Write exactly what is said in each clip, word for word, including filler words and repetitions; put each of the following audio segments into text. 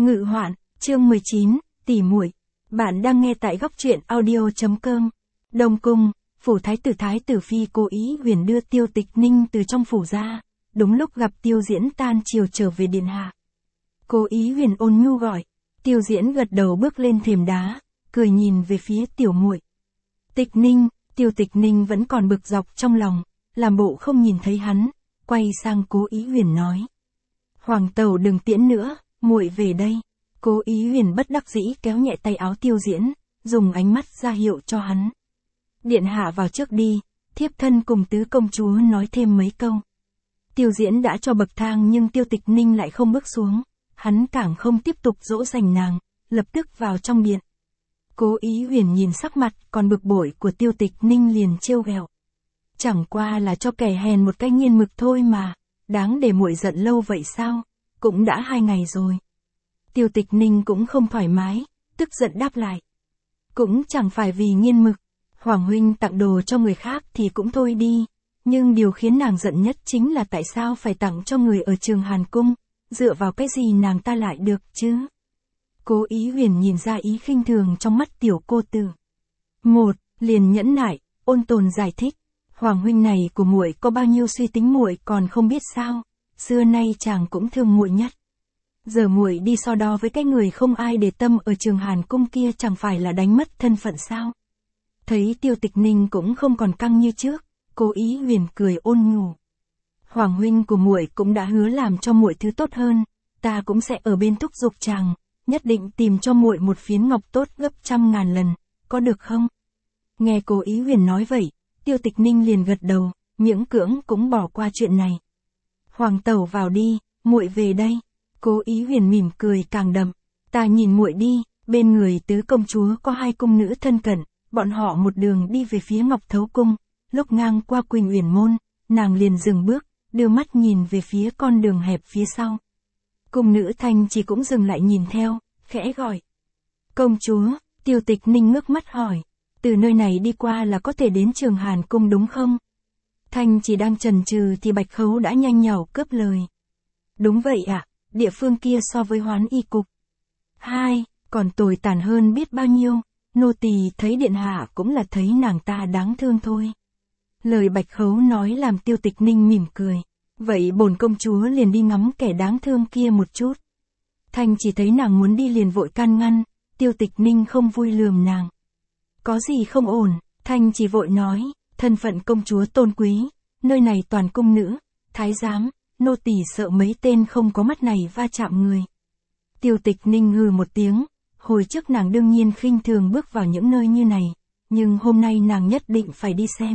Ngự hoạn, chương mười chín, tỉ muội. Bạn đang nghe tại góc truyện audio chấm com. Đông cung, phủ thái tử thái tử phi cố ý huyền đưa Tiêu Tịch Ninh từ trong phủ ra, đúng lúc gặp Tiêu Diễn tan chiều trở về điện hạ. Cố ý huyền ôn nhu gọi, Tiêu Diễn gật đầu bước lên thềm đá, cười nhìn về phía tiểu muội. Tịch Ninh, Tiêu Tịch Ninh vẫn còn bực dọc trong lòng, làm bộ không nhìn thấy hắn, quay sang Cố Ý Huyền nói: "Hoàng tẩu đừng tiễn nữa, muội về đây." Cố Ý Huyền bất đắc dĩ kéo nhẹ tay áo Tiêu Diễn, dùng ánh mắt ra hiệu cho hắn. "Điện hạ vào trước đi." Thiếp thân cùng tứ công chúa nói thêm mấy câu. Tiêu Diễn đã cho bậc thang nhưng Tiêu Tịch Ninh lại không bước xuống, hắn càng không tiếp tục dỗ dành nàng, lập tức vào trong điện. Cố Ý Huyền nhìn sắc mặt còn bực bội của Tiêu Tịch Ninh liền trêu ghẹo: "Chẳng qua là cho kẻ hèn một cái nghiên mực thôi mà, đáng để muội giận lâu vậy sao, cũng đã hai ngày rồi." Tiêu Tịch Ninh cũng không thoải mái, tức giận đáp lại: "Cũng chẳng phải vì nghiên mực, Hoàng huynh tặng đồ cho người khác thì cũng thôi đi, nhưng điều khiến nàng giận nhất chính là tại sao phải tặng cho người ở Trường Hàn Cung, dựa vào cái gì nàng ta lại được chứ?" Cố Ý Huyền nhìn ra ý khinh thường trong mắt tiểu cô tử. Một, liền nhẫn nại, ôn tồn giải thích: "Hoàng huynh này của muội có bao nhiêu suy tính muội còn không biết sao, xưa nay chàng cũng thương muội nhất. Giờ muội đi so đo với cái người không ai để tâm ở Trường Hàn Cung kia chẳng phải là đánh mất thân phận sao?" Thấy Tiêu Tịch Ninh cũng không còn căng như trước, Cố Ý Huyền cười ôn nhu: "Hoàng huynh của muội cũng đã hứa làm cho muội thứ tốt hơn, ta cũng sẽ ở bên thúc giục chàng, nhất định tìm cho muội một phiến ngọc tốt gấp trăm ngàn lần, có được không?" Nghe Cố Ý Huyền nói vậy, Tiêu Tịch Ninh liền gật đầu, miễn cưỡng cũng bỏ qua chuyện này. "Hoàng tẩu vào đi, muội về đây." Cố Ý Huyền mỉm cười càng đậm: "Ta nhìn muội đi." Bên người tứ công chúa có hai cung nữ thân cận, bọn họ một đường đi về phía Ngọc Thấu Cung, lúc ngang qua Quỳnh Uyển môn, nàng liền dừng bước, đưa mắt nhìn về phía con đường hẹp phía sau. Cung nữ Thanh chỉ cũng dừng lại nhìn theo, khẽ gọi: "Công chúa." Tiêu Tịch Ninh ngước mắt hỏi: "Từ nơi này đi qua là có thể đến Trường Hàn Cung đúng không?" Thanh chỉ đang chần chừ thì Bạch Khấu đã nhanh nhảu cướp lời: "Đúng vậy ạ, địa phương kia so với Hoán Y Cục hai, còn tồi tàn hơn biết bao nhiêu, nô tỳ thấy điện hạ cũng là thấy nàng ta đáng thương thôi." Lời Bạch Khấu nói làm Tiêu Tịch Ninh mỉm cười: "Vậy bổn công chúa liền đi ngắm kẻ đáng thương kia một chút." Thanh chỉ thấy nàng muốn đi liền vội can ngăn, Tiêu Tịch Ninh không vui lườm nàng: "Có gì không ổn?" Thanh chỉ vội nói: "Thân phận công chúa tôn quý, nơi này toàn cung nữ, thái giám, nô tỳ sợ mấy tên không có mắt này va chạm người." Tiêu Tịch Ninh hừ một tiếng, hồi trước nàng đương nhiên khinh thường bước vào những nơi như này, nhưng hôm nay nàng nhất định phải đi xem.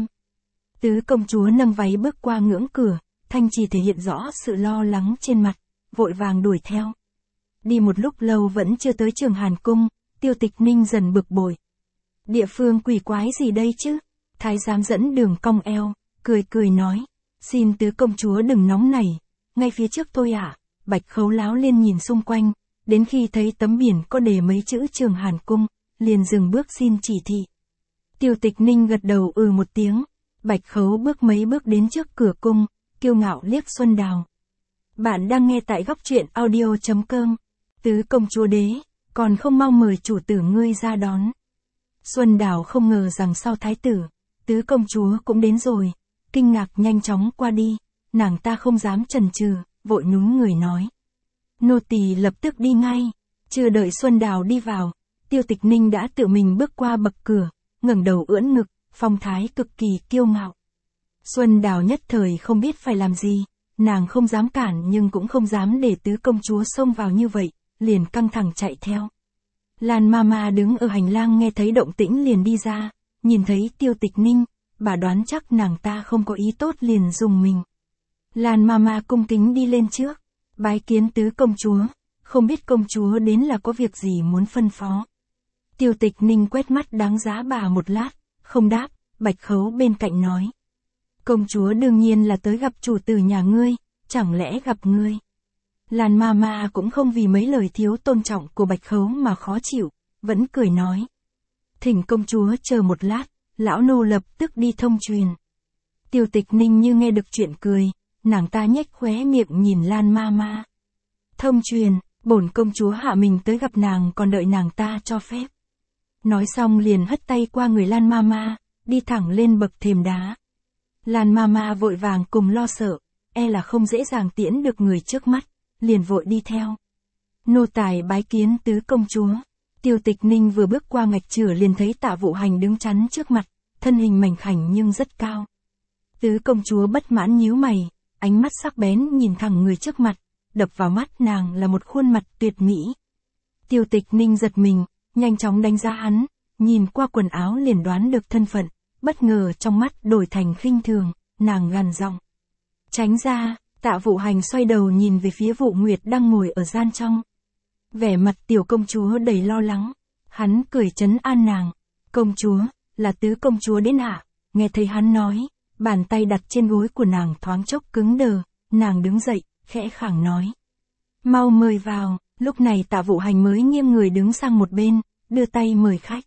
Tứ công chúa nâng váy bước qua ngưỡng cửa, Thanh chỉ thể hiện rõ sự lo lắng trên mặt, vội vàng đuổi theo. Đi một lúc lâu vẫn chưa tới Trường Hàn Cung, Tiêu Tịch Ninh dần bực bội: "Địa phương quỷ quái gì đây chứ?" Thái giám dẫn đường cong eo, cười cười nói: "Xin tứ công chúa đừng nóng nảy, ngay phía trước thôi ạ." À. Bạch Khấu láo lên nhìn xung quanh, đến khi thấy tấm biển có đề mấy chữ Trường Hàn Cung, liền dừng bước xin chỉ thị. Tiêu Tịch Ninh gật đầu ừ một tiếng. Bạch Khấu bước mấy bước đến trước cửa cung, kiêu ngạo liếc Xuân Đào. Bạn đang nghe tại góc truyện audio chấm com. "Tứ công chúa đế, còn không mau mời chủ tử ngươi ra đón." Xuân Đào không ngờ rằng sau thái tử, tứ công chúa cũng đến rồi, kinh ngạc nhanh chóng qua đi, nàng ta không dám chần chừ, vội nhún người nói: "Nô tỳ lập tức đi ngay." Chưa đợi Xuân Đào đi vào, Tiêu Tịch Ninh đã tự mình bước qua bậc cửa, ngẩng đầu ưỡn ngực, phong thái cực kỳ kiêu ngạo. Xuân Đào nhất thời không biết phải làm gì, nàng không dám cản nhưng cũng không dám để tứ công chúa xông vào như vậy, liền căng thẳng chạy theo. Lan Mama đứng ở hành lang nghe thấy động tĩnh liền đi ra, nhìn thấy Tiêu Tịch Ninh, bà đoán chắc nàng ta không có ý tốt liền dùng mình. Lan Mama cung kính đi lên trước, bái kiến tứ công chúa, không biết công chúa đến là có việc gì muốn phân phó. Tiêu Tịch Ninh quét mắt đáng giá bà một lát, không đáp. Bạch Khấu bên cạnh nói: "Công chúa đương nhiên là tới gặp chủ tử nhà ngươi, chẳng lẽ gặp ngươi?" Lan Mama cũng không vì mấy lời thiếu tôn trọng của Bạch Khấu mà khó chịu, vẫn cười nói: "Thỉnh công chúa chờ một lát, lão nô lập tức đi thông truyền." Tiêu Tịch Ninh như nghe được chuyện cười, nàng ta nhếch khóe miệng nhìn Lan Mama. "Thông truyền?" bổn công chúa hạ mình tới gặp nàng còn đợi nàng ta cho phép. Nói xong liền hất tay qua người Lan Mama, đi thẳng lên bậc thềm đá. Lan Mama vội vàng cùng lo sợ, e là không dễ dàng tiễn được người trước mắt, liền vội đi theo. Nô tài bái kiến tứ công chúa. Tiêu Tịch Ninh vừa bước qua ngạch chửa liền thấy Tạ Vũ Hành đứng chắn trước mặt, thân hình mảnh khảnh nhưng rất cao. Tứ công chúa bất mãn nhíu mày, ánh mắt sắc bén nhìn thẳng người trước mặt, đập vào mắt nàng là một khuôn mặt tuyệt mỹ. Tiêu Tịch Ninh giật mình, nhanh chóng đánh giá hắn, nhìn qua quần áo liền đoán được thân phận, bất ngờ trong mắt đổi thành khinh thường, nàng gằn giọng. Tránh ra. Tạ Vũ Hành xoay đầu nhìn về phía Vũ Nguyệt đang ngồi ở gian trong. Vẻ mặt tiểu công chúa đầy lo lắng, hắn cười trấn an nàng. Công chúa, là tứ công chúa đến ạ. Nghe thấy hắn nói, bàn tay đặt trên gối của nàng thoáng chốc cứng đờ, nàng đứng dậy, khẽ khàng nói. Mau mời vào. Lúc này Tạ Vũ Hành mới nghiêng người đứng sang một bên, đưa tay mời khách.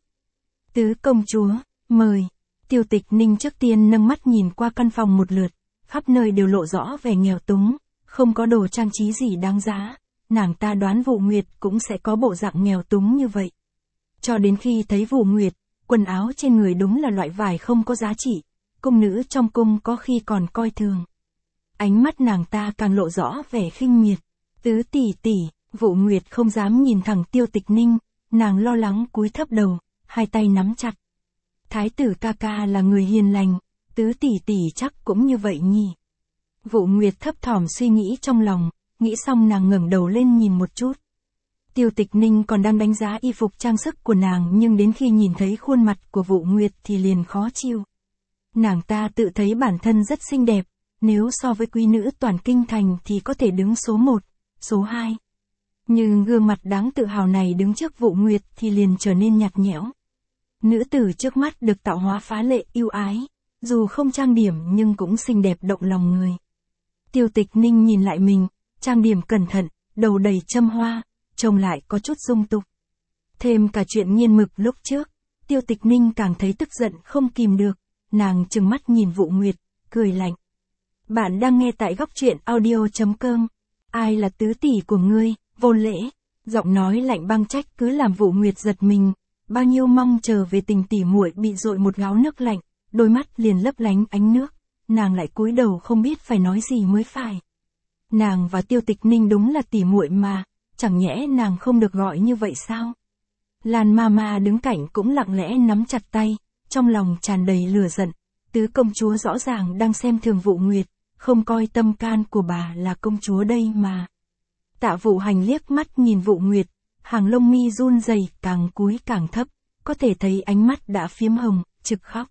Tứ công chúa, mời. Tiêu Tịch Ninh trước tiên nâng mắt nhìn qua căn phòng một lượt, khắp nơi đều lộ rõ vẻ nghèo túng, không có đồ trang trí gì đáng giá, nàng ta đoán Vũ Nguyệt cũng sẽ có bộ dạng nghèo túng như vậy. Cho đến khi thấy Vũ Nguyệt, quần áo trên người đúng là loại vải không có giá trị, cung nữ trong cung có khi còn coi thường. Ánh mắt nàng ta càng lộ rõ vẻ khinh miệt. Tứ tỷ tỷ. Vũ Nguyệt không dám nhìn thẳng Tiêu Tịch Ninh, nàng lo lắng cúi thấp đầu, hai tay nắm chặt. Thái tử ca ca là người hiền lành, tứ tỷ tỷ chắc cũng như vậy nhỉ. Vũ Nguyệt thấp thỏm suy nghĩ trong lòng, nghĩ xong nàng ngẩng đầu lên nhìn một chút. Tiêu Tịch Ninh còn đang đánh giá y phục trang sức của nàng nhưng đến khi nhìn thấy khuôn mặt của Vũ Nguyệt thì liền khó chịu. Nàng ta tự thấy bản thân rất xinh đẹp, nếu so với quý nữ toàn kinh thành thì có thể đứng số một, số hai. Nhưng gương mặt đáng tự hào này đứng trước Vũ Nguyệt thì liền trở nên nhạt nhẽo. Nữ tử trước mắt được tạo hóa phá lệ yêu ái, dù không trang điểm nhưng cũng xinh đẹp động lòng người. Tiêu Tịch Ninh nhìn lại mình, trang điểm cẩn thận, đầu đầy châm hoa, trông lại có chút dung tục. Thêm cả chuyện nghiên mực lúc trước, Tiêu Tịch Ninh càng thấy tức giận không kìm được, nàng trừng mắt nhìn Vũ Nguyệt, cười lạnh. Bạn đang nghe tại góc truyện audio chấm com. Ai là tứ tỷ của ngươi? Vô lễ. Giọng nói lạnh băng trách cứ làm Vũ Nguyệt giật mình, bao nhiêu mong chờ về tình tỉ muội bị dội một gáo nước lạnh, đôi mắt liền lấp lánh ánh nước, nàng lại cúi đầu không biết phải nói gì mới phải. Nàng và Tiêu Tịch Ninh đúng là tỉ muội mà, chẳng nhẽ nàng không được gọi như vậy sao? Lan Mama đứng cạnh cũng lặng lẽ nắm chặt tay, trong lòng tràn đầy lửa giận, tứ công chúa rõ ràng đang xem thường Vũ Nguyệt, không coi tâm can của bà là công chúa đây mà. Tạ Vũ Hành liếc mắt nhìn Vũ Nguyệt, hàng lông mi run rẩy càng cúi càng thấp, có thể thấy ánh mắt đã phiếm hồng, trực khóc.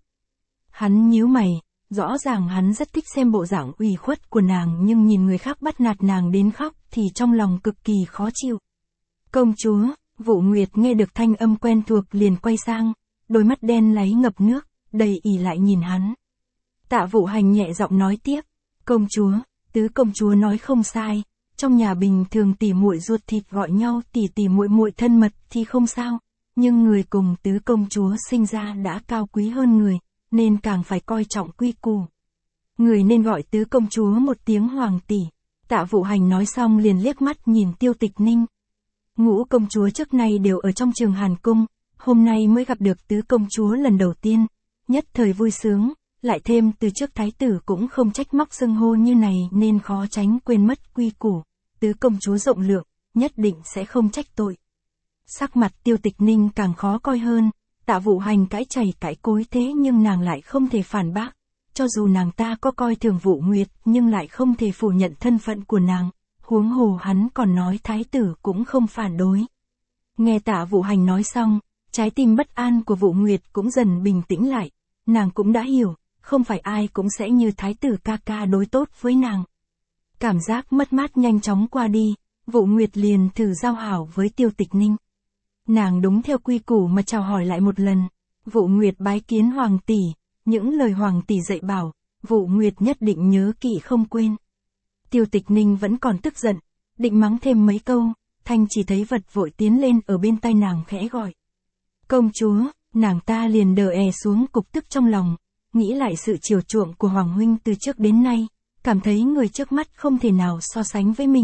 Hắn nhíu mày, rõ ràng hắn rất thích xem bộ dạng ủy khuất của nàng nhưng nhìn người khác bắt nạt nàng đến khóc thì trong lòng cực kỳ khó chịu. Công chúa, Vũ Nguyệt nghe được thanh âm quen thuộc liền quay sang, đôi mắt đen láy ngập nước, đầy ỉ lại nhìn hắn. Tạ Vũ Hành nhẹ giọng nói tiếp, công chúa, tứ công chúa nói không sai. Trong nhà bình thường tỉ muội ruột thịt gọi nhau tỉ tỉ muội muội thân mật thì không sao, nhưng người cùng tứ công chúa sinh ra đã cao quý hơn người, nên càng phải coi trọng quy củ. Người nên gọi tứ công chúa một tiếng hoàng tỷ. Tạ Vũ Hành nói xong liền liếc mắt nhìn Tiêu Tịch Ninh. Ngũ công chúa trước nay đều ở trong trường Hàn Cung, hôm nay mới gặp được tứ công chúa lần đầu tiên, nhất thời vui sướng, lại thêm từ trước thái tử cũng không trách móc xưng hô như này nên khó tránh quên mất quy củ. Tứ công chúa rộng lượng, nhất định sẽ không trách tội. Sắc mặt Tiêu Tịch Ninh càng khó coi hơn, Tạ Vũ Hành cãi chày cãi cối thế nhưng nàng lại không thể phản bác, cho dù nàng ta có coi thường Vũ Nguyệt nhưng lại không thể phủ nhận thân phận của nàng, huống hồ hắn còn nói thái tử cũng không phản đối. Nghe Tạ Vũ Hành nói xong, trái tim bất an của Vũ Nguyệt cũng dần bình tĩnh lại, nàng cũng đã hiểu, không phải ai cũng sẽ như thái tử ca ca đối tốt với nàng. Cảm giác mất mát nhanh chóng qua đi, Vũ Nguyệt liền thử giao hảo với Tiêu Tịch Ninh. Nàng đúng theo quy củ mà chào hỏi lại một lần. Vũ Nguyệt bái kiến hoàng tỷ, những lời hoàng tỷ dạy bảo, Vũ Nguyệt nhất định nhớ kỹ không quên. Tiêu Tịch Ninh vẫn còn tức giận, định mắng thêm mấy câu, thanh chỉ thấy vật vội tiến lên ở bên tai nàng khẽ gọi. Công chúa, nàng ta liền đờ è xuống cục tức trong lòng, nghĩ lại sự chiều chuộng của hoàng huynh từ trước đến nay. Cảm thấy người trước mắt không thể nào so sánh với mình,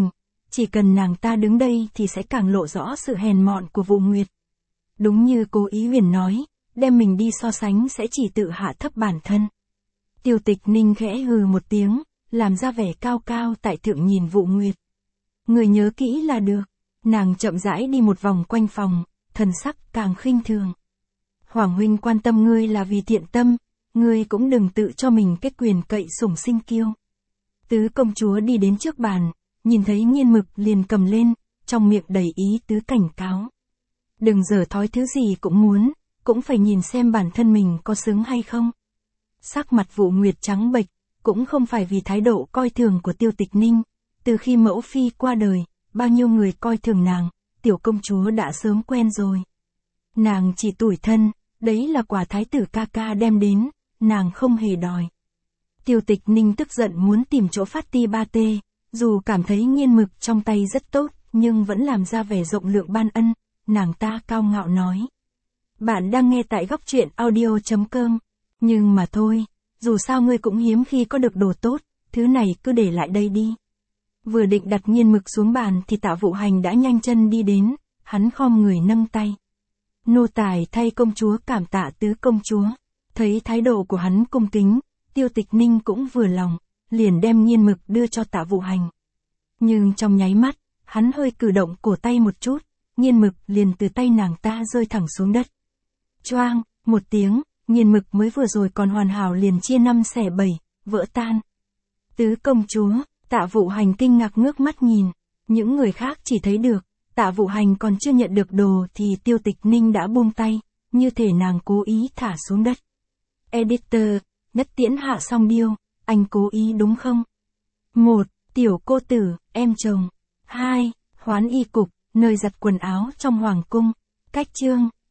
chỉ cần nàng ta đứng đây thì sẽ càng lộ rõ sự hèn mọn của Vụ Nguyệt. Đúng như Cố Ý Huyền nói, đem mình đi so sánh sẽ chỉ tự hạ thấp bản thân. Tiêu Tịch Ninh khẽ hừ một tiếng, làm ra vẻ cao cao tại thượng nhìn Vụ Nguyệt. Người nhớ kỹ là được. Nàng chậm rãi đi một vòng quanh phòng, thần sắc càng khinh thường. Hoàng huynh quan tâm ngươi là vì thiện tâm, ngươi cũng đừng tự cho mình cái quyền cậy sủng sinh kiêu. Tứ công chúa đi đến trước bàn, nhìn thấy Nghiên Mực liền cầm lên, trong miệng đầy ý tứ cảnh cáo. Đừng dở thói thứ gì cũng muốn, cũng phải nhìn xem bản thân mình có xứng hay không. Sắc mặt Vụ Nguyệt trắng bệch, cũng không phải vì thái độ coi thường của Tiêu Tịch Ninh. Từ khi mẫu phi qua đời, bao nhiêu người coi thường nàng, tiểu công chúa đã sớm quen rồi. Nàng chỉ tủi thân, đấy là quả thái tử ca ca đem đến, nàng không hề đòi. Tiêu Tịch Ninh tức giận muốn tìm chỗ phát ti ba tê, dù cảm thấy Nghiên Mực trong tay rất tốt, nhưng vẫn làm ra vẻ rộng lượng ban ân, nàng ta cao ngạo nói. Bạn đang nghe tại góc truyện audio chấm com, nhưng mà thôi, dù sao ngươi cũng hiếm khi có được đồ tốt, thứ này cứ để lại đây đi. Vừa định đặt Nghiên Mực xuống bàn thì Tạ Vụ Hành đã nhanh chân đi đến, hắn khom người nâng tay. Nô tài thay công chúa cảm tạ tứ công chúa. Thấy thái độ của hắn cung kính, Tiêu Tịch Ninh cũng vừa lòng, liền đem Nghiên Mực đưa cho Tạ Vụ Hành. Nhưng trong nháy mắt, hắn hơi cử động cổ tay một chút, Nghiên Mực liền từ tay nàng ta rơi thẳng xuống đất. Choang, một tiếng, Nghiên Mực mới vừa rồi còn hoàn hảo liền chia năm xẻ bảy, vỡ tan. Tứ công chúa, Tạ Vụ Hành kinh ngạc ngước mắt nhìn, những người khác chỉ thấy được, Tạ Vụ Hành còn chưa nhận được đồ thì Tiêu Tịch Ninh đã buông tay, như thể nàng cố ý thả xuống đất. Editor, Nhất Tiễn hạ xong điêu, anh cố ý đúng không? một. Tiểu cô tử, em chồng. hai. Hoán y cục, nơi giặt quần áo trong hoàng cung. Cách chương